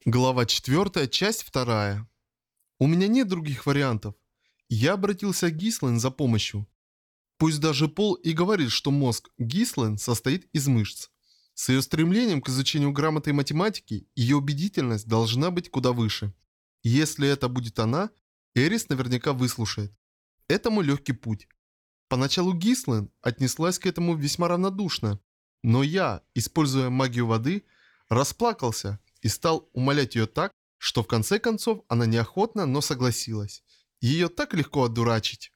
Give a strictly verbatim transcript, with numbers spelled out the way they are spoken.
Глава четвёртая, часть вторая. У меня нет других вариантов. Я обратился к Гислен за помощью. Пусть даже Пол и говорит, что мозг Гислен состоит из мышц. С ее стремлением к изучению грамоты и математики, ее убедительность должна быть куда выше. Если это будет она, Эрис наверняка выслушает. Это мой легкий путь. Поначалу Гислен отнеслась к этому весьма равнодушно, но я, используя магию воды, расплакался и стал умолять ее так, что в конце концов она неохотно, но согласилась. Ее так легко одурачить.